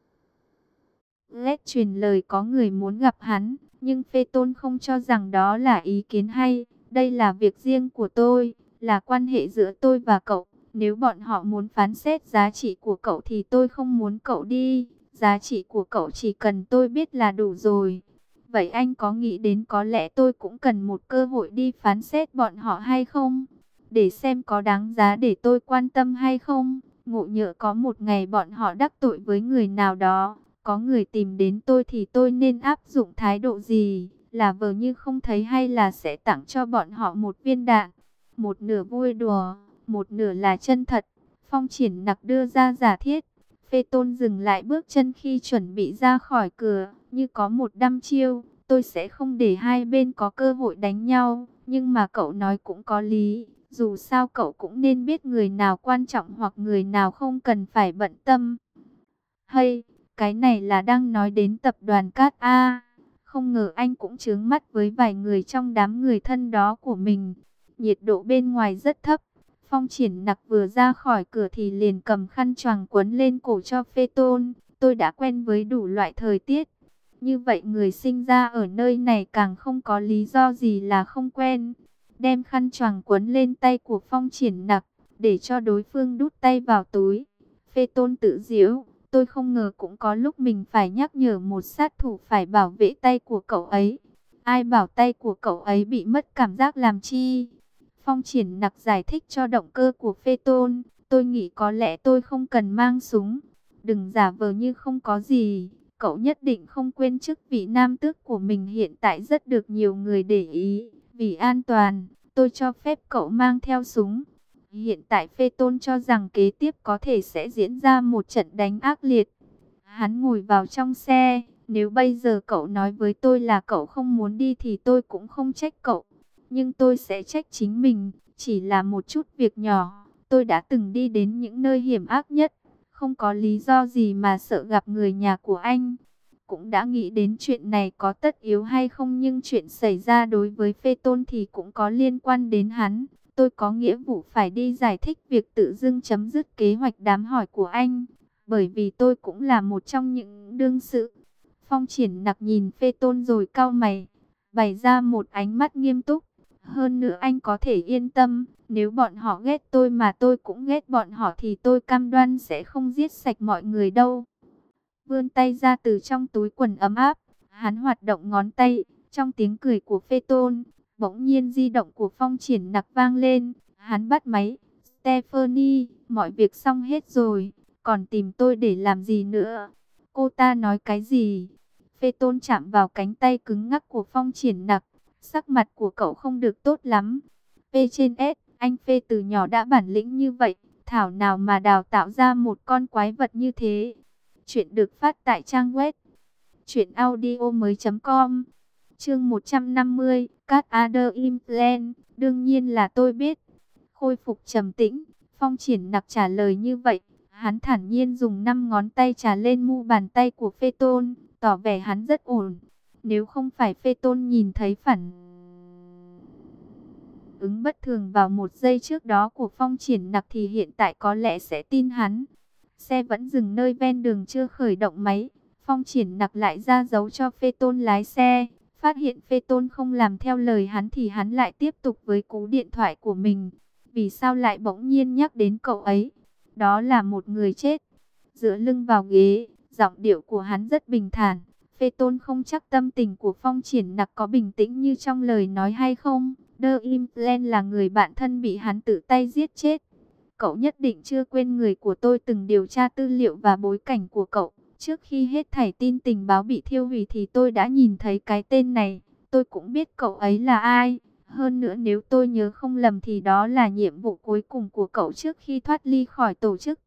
Lết truyền lời có người muốn gặp hắn, nhưng Phaeton không cho rằng đó là ý kiến hay. Đây là việc riêng của tôi, là quan hệ giữa tôi và cậu. Nếu bọn họ muốn phán xét giá trị của cậu thì tôi không muốn cậu đi. Giá trị của cậu chỉ cần tôi biết là đủ rồi. Vậy anh có nghĩ đến có lẽ tôi cũng cần một cơ hội đi phán xét bọn họ hay không? Để xem có đáng giá để tôi quan tâm hay không? Ngộ nhỡ có một ngày bọn họ đắc tội với người nào đó. Có người tìm đến tôi thì tôi nên áp dụng thái độ gì? Là vờ như không thấy hay là sẽ tặng cho bọn họ một viên đạn? Một nửa vui đùa, một nửa là chân thật. Phong Triển Nặc đưa ra giả thiết. Phaeton dừng lại bước chân khi chuẩn bị ra khỏi cửa, như có một đăm chiêu. Tôi sẽ không để hai bên có cơ hội đánh nhau, nhưng mà cậu nói cũng có lý. Dù sao cậu cũng nên biết người nào quan trọng hoặc người nào không cần phải bận tâm. Hay, cái này là đang nói đến tập đoàn Cát A. Không ngờ anh cũng chướng mắt với vài người trong đám người thân đó của mình. Nhiệt độ bên ngoài rất thấp. Phong Triển Nặc vừa ra khỏi cửa thì liền cầm khăn choàng quấn lên cổ cho Phaeton. Tôi đã quen với đủ loại thời tiết. Như vậy người sinh ra ở nơi này càng không có lý do gì là không quen. Đem khăn choàng quấn lên tay của Phong Triển Nặc, để cho đối phương đút tay vào túi. Phaeton tự giễu. Tôi không ngờ cũng có lúc mình phải nhắc nhở một sát thủ phải bảo vệ tay của cậu ấy. Ai bảo tay của cậu ấy bị mất cảm giác làm chi? Phong Triển Nặc giải thích cho động cơ của Phaeton. Tôi nghĩ có lẽ tôi không cần mang súng. Đừng giả vờ như không có gì. Cậu nhất định không quên chức vị nam tước của mình hiện tại rất được nhiều người để ý. Vì an toàn, tôi cho phép cậu mang theo súng. Hiện tại Phaeton cho rằng kế tiếp có thể sẽ diễn ra một trận đánh ác liệt. Hắn ngồi vào trong xe. Nếu bây giờ cậu nói với tôi là cậu không muốn đi thì tôi cũng không trách cậu. Nhưng tôi sẽ trách chính mình. Chỉ là một chút việc nhỏ. Tôi đã từng đi đến những nơi hiểm ác nhất. Không có lý do gì mà sợ gặp người nhà của anh. Cũng đã nghĩ đến chuyện này có tất yếu hay không. Nhưng chuyện xảy ra đối với Phaeton thì cũng có liên quan đến hắn. Tôi có nghĩa vụ phải đi giải thích việc tự dưng chấm dứt kế hoạch đám hỏi của anh. Bởi vì tôi cũng là một trong những đương sự. Phong Triển Nặc nhìn Phê Tôn rồi cau mày, bày ra một ánh mắt nghiêm túc. Hơn nữa anh có thể yên tâm, nếu bọn họ ghét tôi mà tôi cũng ghét bọn họ thì tôi cam đoan sẽ không giết sạch mọi người đâu. Vươn tay ra từ trong túi quần ấm áp, hắn hoạt động ngón tay, trong tiếng cười của Phê Tôn, bỗng nhiên di động của Phong Triển Nặc vang lên, hắn bắt máy. Stephanie, mọi việc xong hết rồi, còn tìm tôi để làm gì nữa? Cô ta nói cái gì? Phê Tôn chạm vào cánh tay cứng ngắc của Phong Triển Nặc, sắc mặt của cậu không được tốt lắm. P trên S, anh Phê từ nhỏ đã bản lĩnh như vậy, thảo nào mà đào tạo ra một con quái vật như thế. Chuyện được phát tại trang web truyệnaudiomoi.com. Chương 150, Cat Other Implant, đương nhiên là tôi biết. Khôi phục trầm tĩnh, Phong Triển Nặc trả lời như vậy, hắn thản nhiên dùng 5 ngón tay trà lên mu bàn tay của Phê Tôn, tỏ vẻ hắn rất ổn. Nếu không phải Phê Tôn nhìn thấy phản ứng bất thường vào một giây trước đó của Phong Triển Nặc thì hiện tại có lẽ sẽ tin hắn. Xe vẫn dừng nơi ven đường chưa khởi động máy. Phong Triển Nặc lại ra dấu cho Phê Tôn lái xe. Phát hiện Phê Tôn không làm theo lời hắn thì hắn lại tiếp tục với cú điện thoại của mình. Vì sao lại bỗng nhiên nhắc đến cậu ấy? Đó là một người chết. Dựa lưng vào ghế, giọng điệu của hắn rất bình thản. Phê Tôn không chắc tâm tình của Phong Triển Nặc có bình tĩnh như trong lời nói hay không. The Implant là người bạn thân bị hắn tự tay giết chết. Cậu nhất định chưa quên người của tôi từng điều tra tư liệu và bối cảnh của cậu. Trước khi hết thảy tin tình báo bị thiêu hủy thì tôi đã nhìn thấy cái tên này. Tôi cũng biết cậu ấy là ai. Hơn nữa nếu tôi nhớ không lầm thì đó là nhiệm vụ cuối cùng của cậu trước khi thoát ly khỏi tổ chức.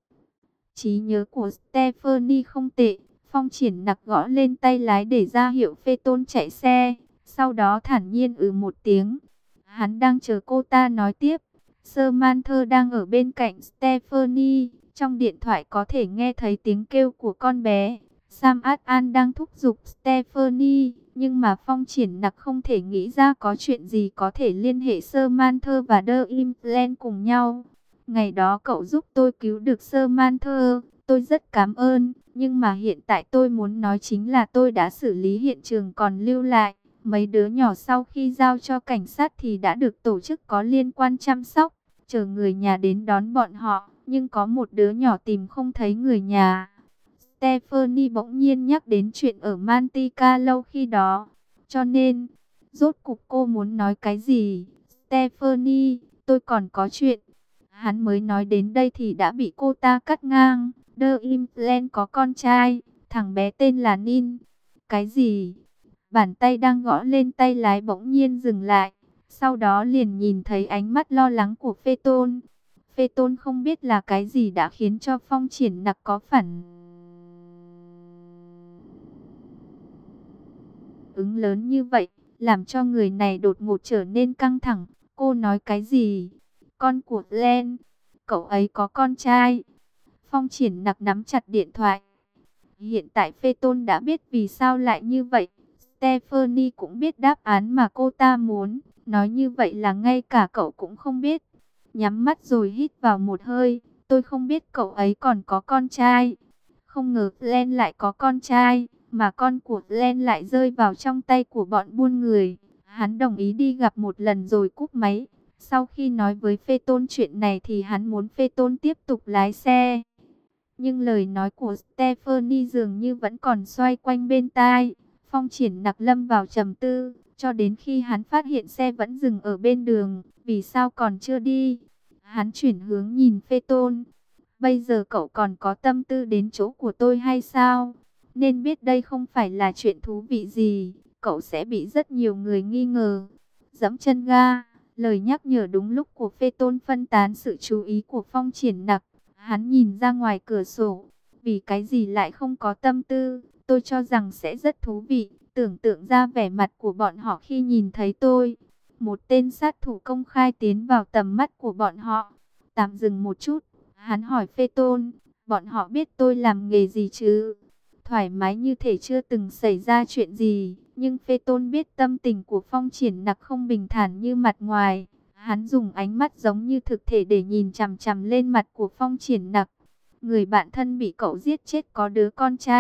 Trí nhớ của Stephanie không tệ. Phong Triển Nặc gõ lên tay lái để ra hiệu Phê Tôn chạy xe. Sau đó thản nhiên một tiếng. Hắn đang chờ cô ta nói tiếp. Samantha đang ở bên cạnh Stephanie. Trong điện thoại có thể nghe thấy tiếng kêu của con bé. Sam An đang thúc giục Stephanie. Nhưng mà Phong Triển Nặc không thể nghĩ ra có chuyện gì có thể liên hệ Samantha và The Implant cùng nhau. Ngày đó cậu giúp tôi cứu được Samantha. Tôi rất cảm ơn. Nhưng mà hiện tại tôi muốn nói chính là tôi đã xử lý hiện trường còn lưu lại. Mấy đứa nhỏ sau khi giao cho cảnh sát thì đã được tổ chức có liên quan chăm sóc, chờ người nhà đến đón bọn họ. Nhưng có một đứa nhỏ tìm không thấy người nhà. Stephanie bỗng nhiên nhắc đến chuyện ở Mantica lâu khi đó. Cho nên, rốt cục cô muốn nói cái gì? Stephanie, tôi còn có chuyện. Hắn mới nói đến đây thì đã bị cô ta cắt ngang. The Implant có con trai, thằng bé tên là Nin. Cái gì? Bàn tay đang gõ lên tay lái bỗng nhiên dừng lại. Sau đó liền nhìn thấy ánh mắt lo lắng của Phê Tôn. Phê Tôn không biết là cái gì đã khiến cho Phong Triển Nặc có phản ứng lớn như vậy, làm cho người này đột ngột trở nên căng thẳng. Cô nói cái gì? Con của Len, cậu ấy có con trai. Phong Triển Nặc nắm chặt điện thoại. Hiện tại Phê Tôn đã biết vì sao lại như vậy. Stephanie cũng biết đáp án mà cô ta muốn. Nói như vậy là ngay cả cậu cũng không biết. Nhắm mắt rồi hít vào một hơi. Tôi không biết cậu ấy còn có con trai. Không ngờ Len lại có con trai. Mà con của Len lại rơi vào trong tay của bọn buôn người. Hắn đồng ý đi gặp một lần rồi cúp máy. Sau khi nói với Phê Tôn chuyện này thì hắn muốn Phê Tôn tiếp tục lái xe. Nhưng lời nói của Stephanie dường như vẫn còn xoay quanh bên tai. Phong Triển Nặc lâm vào trầm tư, cho đến khi hắn phát hiện xe vẫn dừng ở bên đường. Vì sao còn chưa đi? Hắn chuyển hướng nhìn Phê Tôn. Bây giờ cậu còn có tâm tư đến chỗ của tôi hay sao? Nên biết đây không phải là chuyện thú vị gì. Cậu sẽ bị rất nhiều người nghi ngờ. Giẫm chân ga. Lời nhắc nhở đúng lúc của Phê Tôn phân tán sự chú ý của Phong Triển Nặc. Hắn nhìn ra ngoài cửa sổ. Vì cái gì lại không có tâm tư? Tôi cho rằng sẽ rất thú vị. Tưởng tượng ra vẻ mặt của bọn họ khi nhìn thấy tôi. Một tên sát thủ công khai tiến vào tầm mắt của bọn họ. Tạm dừng một chút. Hắn hỏi Phê Tôn. Bọn họ biết tôi làm nghề gì chứ? Thoải mái như thể chưa từng xảy ra chuyện gì. Nhưng Phê Tôn biết tâm tình của Phong Triển Nặc không bình thản như mặt ngoài. Hắn dùng ánh mắt giống như thực thể để nhìn chằm chằm lên mặt của Phong Triển Nặc. Người bạn thân bị cậu giết chết có đứa con trai.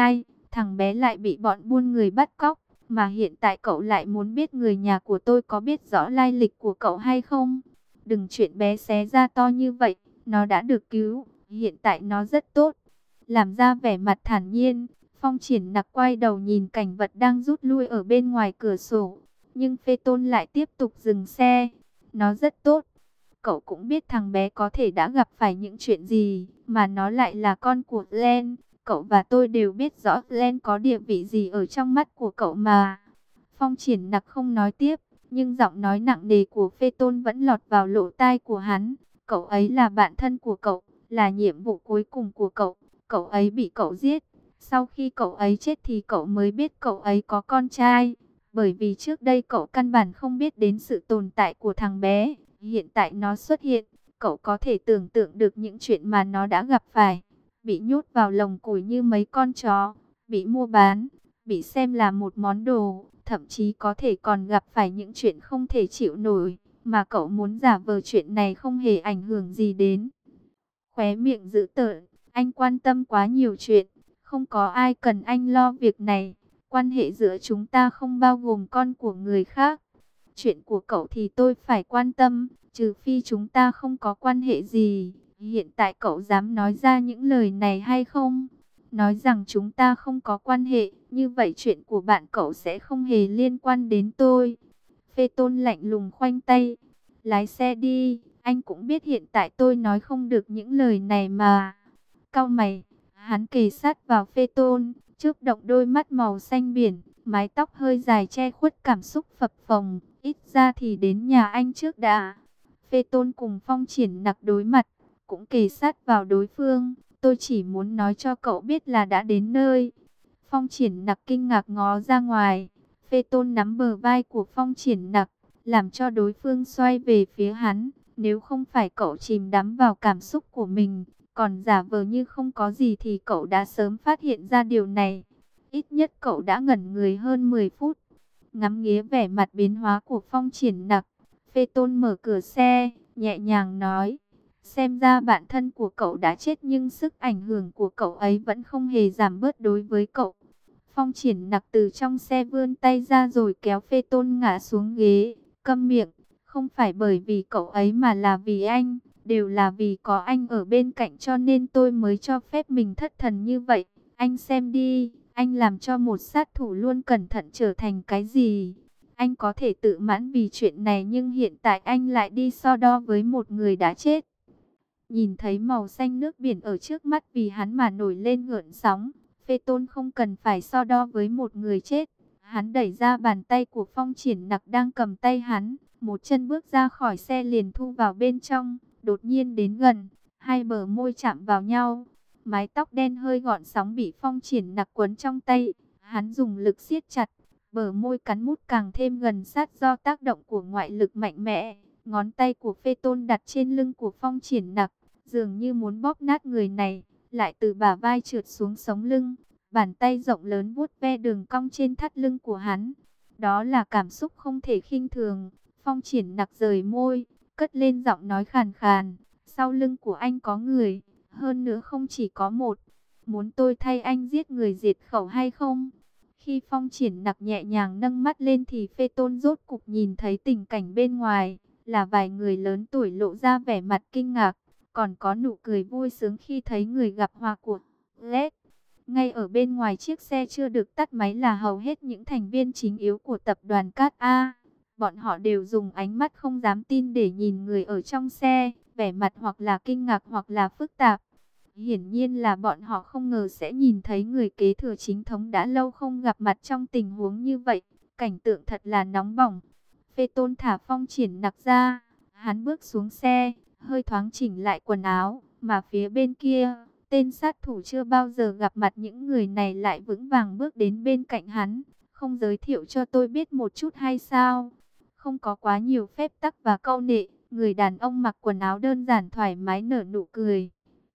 thằng bé lại bị bọn buôn người bắt cóc. Mà hiện tại cậu lại muốn biết người nhà của tôi có biết rõ lai lịch của cậu hay không? Đừng chuyện bé xé ra to như vậy, nó đã được cứu, hiện tại nó rất tốt. Làm ra vẻ mặt thản nhiên, Phong Triển Nặc quay đầu nhìn cảnh vật đang rút lui ở bên ngoài cửa sổ. Nhưng Phê Tôn lại tiếp tục dừng xe. Nó rất tốt. Cậu cũng biết thằng bé có thể đã gặp phải những chuyện gì, mà nó lại là con của Len. Cậu và tôi đều biết rõ Len có địa vị gì ở trong mắt của cậu mà. Phong Triển Nặc không nói tiếp, nhưng giọng nói nặng nề của Phê Tôn vẫn lọt vào lỗ tai của hắn. Cậu ấy là bạn thân của cậu, là nhiệm vụ cuối cùng của cậu. Cậu ấy bị cậu giết. Sau khi cậu ấy chết thì cậu mới biết cậu ấy có con trai. Bởi vì trước đây cậu căn bản không biết đến sự tồn tại của thằng bé. Hiện tại nó xuất hiện, cậu có thể tưởng tượng được những chuyện mà nó đã gặp phải. Bị nhốt vào lồng củi như mấy con chó, bị mua bán, bị xem là một món đồ, thậm chí có thể còn gặp phải những chuyện không thể chịu nổi, mà cậu muốn giả vờ chuyện này không hề ảnh hưởng gì đến. Khóe miệng dữ tợn, anh quan tâm quá nhiều chuyện, không có ai cần anh lo việc này. Quan hệ giữa chúng ta không bao gồm con của người khác. Chuyện của cậu thì tôi phải quan tâm, trừ phi chúng ta không có quan hệ gì. Hiện tại cậu dám nói ra những lời này hay không? Nói rằng chúng ta không có quan hệ, như vậy chuyện của bạn cậu sẽ không hề liên quan đến tôi. Phê Tôn lạnh lùng khoanh tay. Lái xe đi, anh cũng biết hiện tại tôi nói không được những lời này mà. Cau mày, hắn kề sát vào Phê Tôn, chớp động đôi mắt màu xanh biển, mái tóc hơi dài che khuất cảm xúc phập phồng. Ít ra thì đến nhà anh trước đã. Phê Tôn cùng Phong Triển Nặc đối mặt, cũng kề sát vào đối phương. Tôi chỉ muốn nói cho cậu biết là đã đến nơi. Phong Triển Nặc kinh ngạc ngó ra ngoài. Phê Tôn nắm bờ vai của Phong Triển Nặc, làm cho đối phương xoay về phía hắn. Nếu không phải cậu chìm đắm vào cảm xúc của mình, còn giả vờ như không có gì thì cậu đã sớm phát hiện ra điều này. Ít nhất cậu đã ngẩn người hơn 10 phút. Ngắm nghía vẻ mặt biến hóa của Phong Triển Nặc, Phê Tôn mở cửa xe, nhẹ nhàng nói. Xem ra bản thân của cậu đã chết nhưng sức ảnh hưởng của cậu ấy vẫn không hề giảm bớt đối với cậu. Phong Triển Nặc từ trong xe vươn tay ra rồi kéo Phê Tôn ngã xuống ghế. Câm miệng, không phải bởi vì cậu ấy mà là vì anh. Đều là vì có anh ở bên cạnh cho nên tôi mới cho phép mình thất thần như vậy. Anh xem đi, anh làm cho một sát thủ luôn cẩn thận trở thành cái gì? Anh có thể tự mãn vì chuyện này nhưng hiện tại anh lại đi so đo với một người đã chết. Nhìn thấy màu xanh nước biển ở trước mắt vì hắn mà nổi lên gợn sóng. Phê Tôn không cần phải so đo với một người chết. Hắn đẩy ra bàn tay của Phong Triển Nặc đang cầm tay hắn. Một chân bước ra khỏi xe liền thu vào bên trong. Đột nhiên đến gần, hai bờ môi chạm vào nhau. Mái tóc đen hơi gọn sóng bị Phong Triển Nặc quấn trong tay. Hắn dùng lực siết chặt. Bờ môi cắn mút càng thêm gần sát do tác động của ngoại lực mạnh mẽ. Ngón tay của Phê Tôn đặt trên lưng của Phong Triển Nặc, dường như muốn bóp nát người này, lại từ bả vai trượt xuống sống lưng. Bàn tay rộng lớn vuốt ve đường cong trên thắt lưng của hắn. Đó là cảm xúc không thể khinh thường. Phong Triển Nặc rời môi, cất lên giọng nói khàn khàn. Sau lưng của anh có người, hơn nữa không chỉ có một. Muốn tôi thay anh giết người diệt khẩu hay không? Khi Phong Triển Nặc nhẹ nhàng nâng mắt lên thì Phê Tôn rốt cục nhìn thấy tình cảnh bên ngoài. Là vài người lớn tuổi lộ ra vẻ mặt kinh ngạc. Còn có nụ cười vui sướng khi thấy người gặp hòa của Led. Ngay ở bên ngoài chiếc xe chưa được tắt máy là hầu hết những thành viên chính yếu của tập đoàn Cát A. Bọn họ đều dùng ánh mắt không dám tin để nhìn người ở trong xe, vẻ mặt hoặc là kinh ngạc hoặc là phức tạp. Hiển nhiên là bọn họ không ngờ sẽ nhìn thấy người kế thừa chính thống đã lâu không gặp mặt trong tình huống như vậy. Cảnh tượng thật là nóng bỏng. Phê Tôn thả Phong Triển Nặc ra, hắn bước xuống xe, hơi thoáng chỉnh lại quần áo, mà phía bên kia, tên sát thủ chưa bao giờ gặp mặt những người này lại vững vàng bước đến bên cạnh hắn. Không giới thiệu cho tôi biết một chút hay sao? Không có quá nhiều phép tắc và câu nệ, người đàn ông mặc quần áo đơn giản thoải mái nở nụ cười.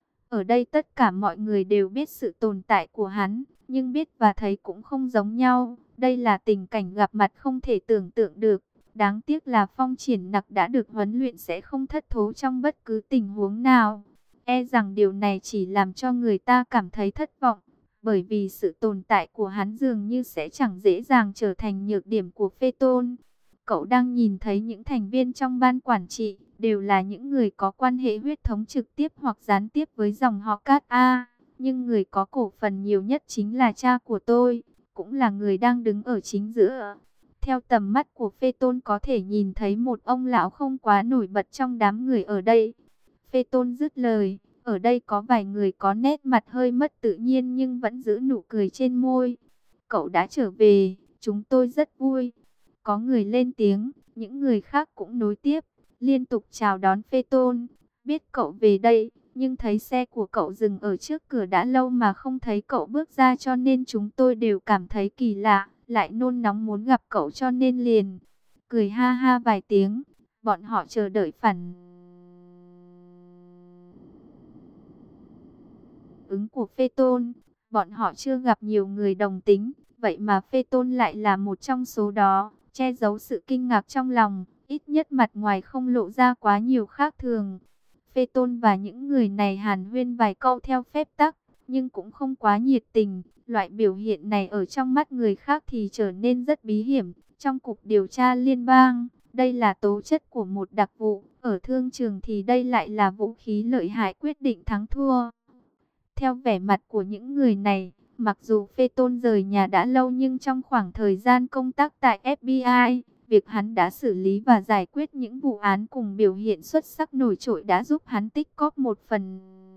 Ở đây tất cả mọi người đều biết sự tồn tại của hắn, nhưng biết và thấy cũng không giống nhau. Đây là tình cảnh gặp mặt không thể tưởng tượng được. Đáng tiếc là Phong Triển Nặc đã được huấn luyện sẽ không thất thố trong bất cứ tình huống nào. E rằng điều này chỉ làm cho người ta cảm thấy thất vọng. bởi vì sự tồn tại của hắn dường như sẽ chẳng dễ dàng trở thành nhược điểm của Phê Tôn. Cậu đang nhìn thấy những thành viên trong ban quản trị, đều là những người có quan hệ huyết thống trực tiếp hoặc gián tiếp với dòng họ Cát A. Nhưng người có cổ phần nhiều nhất chính là cha của tôi, cũng là người đang đứng ở chính giữa. Theo tầm mắt của Phê Tôn có thể nhìn thấy một ông lão không quá nổi bật trong đám người ở đây. Phê Tôn dứt lời, ở đây có vài người có nét mặt hơi mất tự nhiên nhưng vẫn giữ nụ cười trên môi. Cậu đã trở về, chúng tôi rất vui. Có người lên tiếng, những người khác cũng nối tiếp, liên tục chào đón Phê Tôn. Biết cậu về đây, nhưng thấy xe của cậu dừng ở trước cửa đã lâu mà không thấy cậu bước ra cho nên chúng tôi đều cảm thấy kỳ lạ, lại nôn nóng muốn gặp cậu cho nên liền cười ha ha vài tiếng. Bọn họ chờ đợi phản ứng của Phê Tôn. Bọn họ chưa gặp nhiều người đồng tính, vậy mà Phê Tôn lại là một trong số đó, che giấu sự kinh ngạc trong lòng, ít nhất mặt ngoài không lộ ra quá nhiều khác thường. Phê Tôn và những người này hàn huyên vài câu theo phép tắc, nhưng cũng không quá nhiệt tình. Loại biểu hiện này ở trong mắt người khác thì trở nên rất bí hiểm. Trong cục điều tra liên bang, đây là tố chất của một đặc vụ, ở thương trường thì đây lại là vũ khí lợi hại quyết định thắng thua. Theo vẻ mặt của những người này, mặc dù Phê Tôn rời nhà đã lâu nhưng trong khoảng thời gian công tác tại FBI, việc hắn đã xử lý và giải quyết những vụ án cùng biểu hiện xuất sắc nổi trội đã giúp hắn tích cóp một phần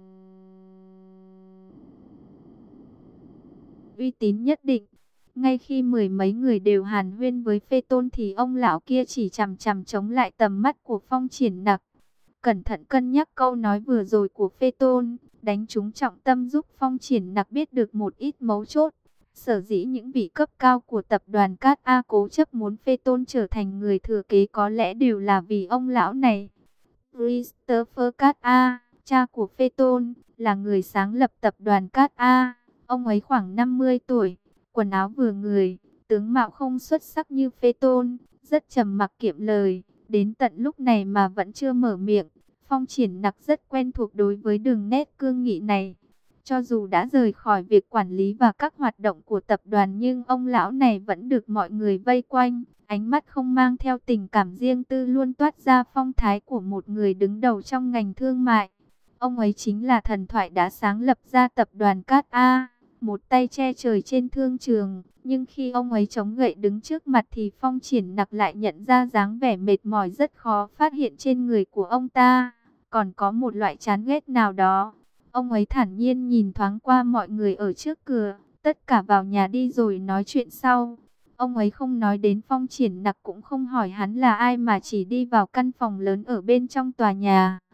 uy tín nhất định. Ngay khi mười mấy người đều hàn huyên với Phê Tôn thì ông lão kia chỉ chằm chằm chống lại tầm mắt của Phong Triển Nặc. Cẩn thận cân nhắc câu nói vừa rồi của Phê Tôn, đánh trúng trọng tâm giúp Phong Triển Nặc biết được một ít mấu chốt. Sở dĩ những vị cấp cao của tập đoàn Cát A cố chấp muốn Phê Tôn trở thành người thừa kế có lẽ đều là vì ông lão này. Christopher Cát A, cha của Phê Tôn, là người sáng lập tập đoàn Cát A. Ông ấy khoảng 50 tuổi, quần áo vừa người, tướng mạo không xuất sắc như Phê Tôn, rất trầm mặc kiệm lời. Đến tận lúc này mà vẫn chưa mở miệng. Phong Triển Nặc rất quen thuộc đối với đường nét cương nghị này. Cho dù đã rời khỏi việc quản lý và các hoạt động của tập đoàn nhưng ông lão này vẫn được mọi người vây quanh. Ánh mắt không mang theo tình cảm riêng tư luôn toát ra phong thái của một người đứng đầu trong ngành thương mại. Ông ấy chính là thần thoại đã sáng lập ra tập đoàn Cát A, một tay che trời trên thương trường. Nhưng khi ông ấy chống gậy đứng trước mặt thì Phong Triển Nặc lại nhận ra dáng vẻ mệt mỏi rất khó phát hiện trên người của ông ta. Còn có một loại chán ghét nào đó. Ông ấy thản nhiên nhìn thoáng qua mọi người ở trước cửa. Tất cả vào nhà đi rồi nói chuyện sau. Ông ấy không nói đến Phong Triển Nặc cũng không hỏi hắn là ai mà chỉ đi vào căn phòng lớn ở bên trong tòa nhà.